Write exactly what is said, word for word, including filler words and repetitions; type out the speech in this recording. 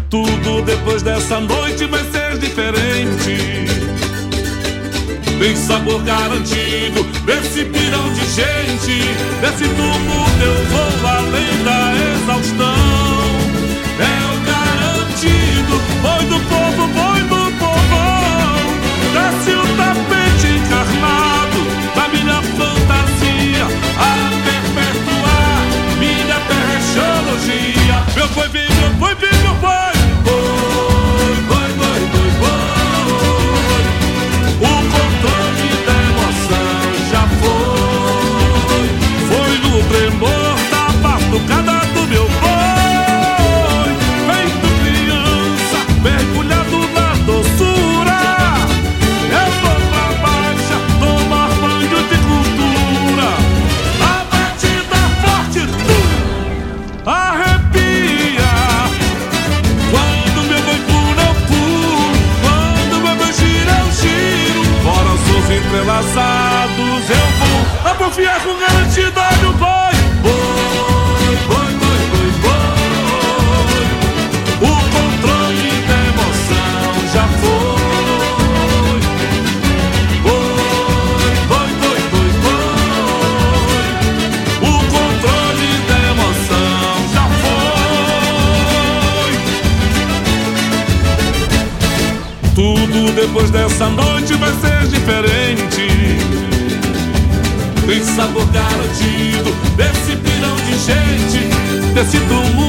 Tudo depois dessa noite vai ser diferente. Tem sabor garantido desse pirão de gente. Desse tubo eu vou além da exaustão. É o garantido, boi do povo, boi do povão. Desce o tapete encarnado da minha fantasia a perpetuar minha terrenologia. Meu boi vem, meu boi vem, meu boi. Boi, boi, boi, boi, boi. O controle da emoção já foi. Foi no tremor da batucada do meu boi. Feito criança, mergulhado na doçura. Eu vou pra baixa tomar banho de cultura. A batida forte, tu arrepia. Quando meu boi pula, eu pulo. Quando meu boi gira, eu giro. Corações entrelaçados, eu vou apofiar com garantida no boi. Boi, boi, boi, boi, boi. O controle da emoção já foi. Boi, boi, boi, boi, boi. O controle da emoção já foi. Tudo depois dessa noite vai ser diferente. Tem sabor garantido desse pirão de gente. Desse tumulto